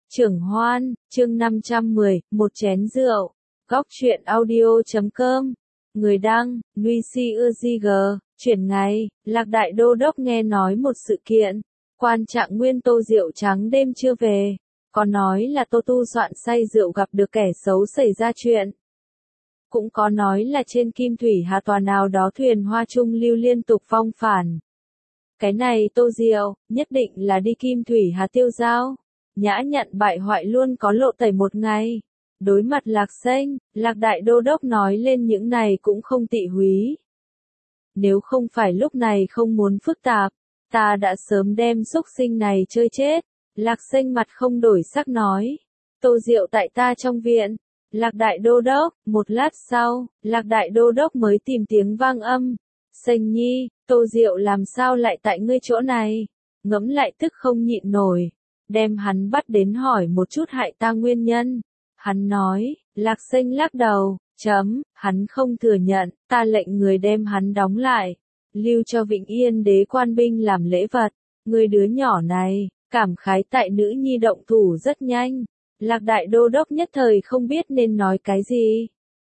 Trưởng Hoan, chương 510, một chén rượu. Góc truyện audio.com. Người đăng, Nuy Si Ưa Di G. Chuyển ngày, Lạc Đại Đô Đốc nghe nói một sự kiện. Quan Trạng Nguyên Tô rượu trắng đêm chưa về. Có nói là Tô tu soạn say rượu gặp được kẻ xấu xảy ra chuyện. Cũng có nói là trên Kim Thủy Hà tòa nào đó thuyền hoa trung lưu liên tục vong phản. Cái này Tô Diệu, nhất định là đi Kim Thủy Hà tiêu giao. Nhã nhận bại hoại luôn có lộ tẩy một ngày. Đối mặt Lạc Xanh, Lạc Đại Đô Đốc nói lên những này cũng không tị húy. Nếu không phải lúc này không muốn phức tạp, ta đã sớm đem xúc sinh này chơi chết. Lạc Xanh mặt không đổi sắc nói. Tô Diệu tại ta trong viện. Lạc Đại Đô Đốc, một lát sau, Lạc Đại Đô Đốc mới tìm tiếng vang âm. Xanh nhi, Tô Diệu làm sao lại tại ngươi chỗ này? Ngẫm lại tức không nhịn nổi. Đem hắn bắt đến hỏi một chút hại ta nguyên nhân. Hắn nói, Lạc Xanh lắc đầu, hắn không thừa nhận, ta lệnh người đem hắn đóng lại. Lưu cho Vĩnh Yên đế quan binh làm lễ vật. Người đứa nhỏ này, cảm khái tại nữ nhi động thủ rất nhanh. Lạc Đại Đô Đốc nhất thời không biết nên nói cái gì.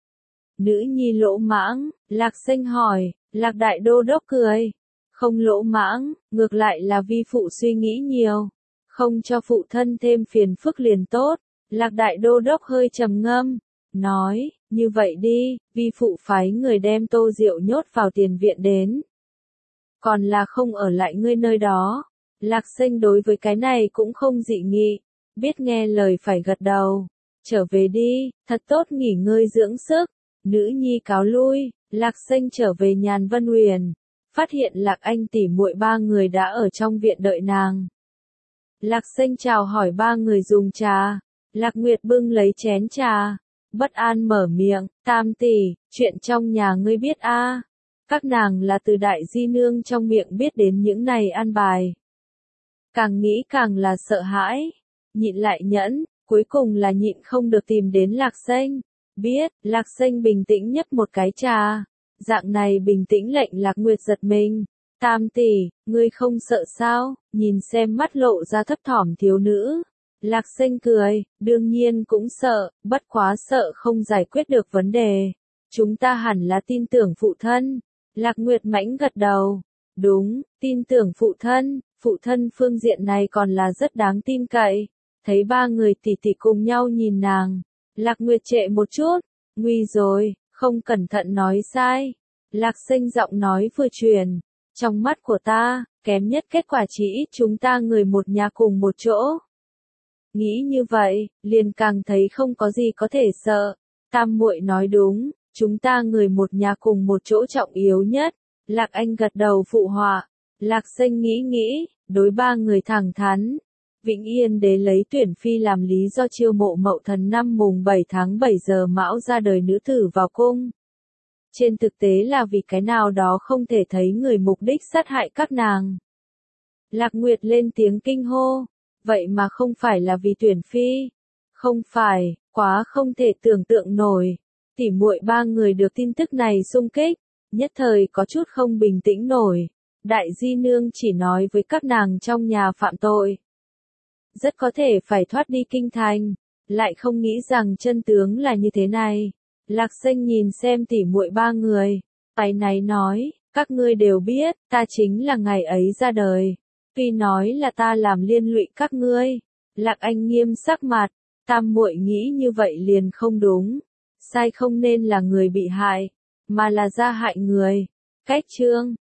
Nữ nhi lỗ mãng, Lạc Xanh hỏi, Lạc Đại Đô Đốc cười. Không lỗ mãng, ngược lại là vi phụ suy nghĩ nhiều. Không cho phụ thân thêm phiền phức liền tốt. Lạc Đại Đô Đốc hơi trầm ngâm, nói, như vậy đi, vi phụ phái người đem Tô Diệu nhốt vào tiền viện đến. Còn là không ở lại ngươi nơi đó. Lạc Xanh đối với cái này cũng không dị nghị, biết nghe lời phải gật đầu. Trở về đi, thật tốt nghỉ ngơi dưỡng sức. Nữ nhi cáo lui, Lạc Xanh trở về Nhàn Vân Huyền, phát hiện Lạc Anh tỷ muội ba người đã ở trong viện đợi nàng. Lạc Xanh chào hỏi ba người dùng trà. Lạc Nguyệt bưng lấy chén trà, bất an mở miệng, Tam tỷ, chuyện trong nhà ngươi biết a? Các nàng là từ đại di nương trong miệng biết đến những này an bài. Càng nghĩ càng là sợ hãi, nhịn lại nhẫn, cuối cùng là nhịn không được tìm đến Lạc Xanh. Biết, Lạc Xanh bình tĩnh nhấp một cái trà, dạng này bình tĩnh lệnh Lạc Nguyệt giật mình. Tam tỷ, ngươi không sợ sao? Nhìn xem mắt lộ ra thấp thỏm thiếu nữ. Lạc Xanh cười, đương nhiên cũng sợ, bất quá sợ không giải quyết được vấn đề. Chúng ta hẳn là tin tưởng phụ thân. Lạc Nguyệt mãnh gật đầu. Đúng, tin tưởng phụ thân phương diện này còn là rất đáng tin cậy. Thấy ba người tỷ tỷ cùng nhau nhìn nàng. Lạc Nguyệt trệ một chút, nguy rồi, không cẩn thận nói sai. Lạc Xanh giọng nói vừa truyền. Trong mắt của ta, kém nhất kết quả chỉ ít chúng ta người một nhà cùng một chỗ. Nghĩ như vậy, liền càng thấy không có gì có thể sợ. Tam muội nói đúng, chúng ta người một nhà cùng một chỗ trọng yếu nhất. Lạc Anh gật đầu phụ họa. Lạc Xanh nghĩ, đối ba người thẳng thắn. Vĩnh Yên đế lấy tuyển phi làm lý do chiêu mộ Mậu Thần năm mùng 7 tháng 7 giờ mão ra đời nữ tử vào cung. Trên thực tế là vì cái nào đó không thể thấy người mục đích sát hại các nàng. Lạc Nguyệt lên tiếng kinh hô. Vậy mà không phải là vì tuyển phi. Không phải, quá không thể tưởng tượng nổi. Tỉ muội ba người được tin tức này xung kích, nhất thời có chút không bình tĩnh nổi. Đại di nương chỉ nói với các nàng trong nhà phạm tội. Rất có thể phải thoát đi kinh thành, lại không nghĩ rằng chân tướng là như thế này. Lạc Xanh nhìn xem tỉ muội ba người, tay này nói, các ngươi đều biết, ta chính là ngày ấy ra đời. Tuy nói là ta làm liên lụy các ngươi. Lạc Anh nghiêm sắc mặt, tam muội nghĩ như vậy liền không đúng. Sai không nên là người bị hại, mà là gia hại người. Cách chương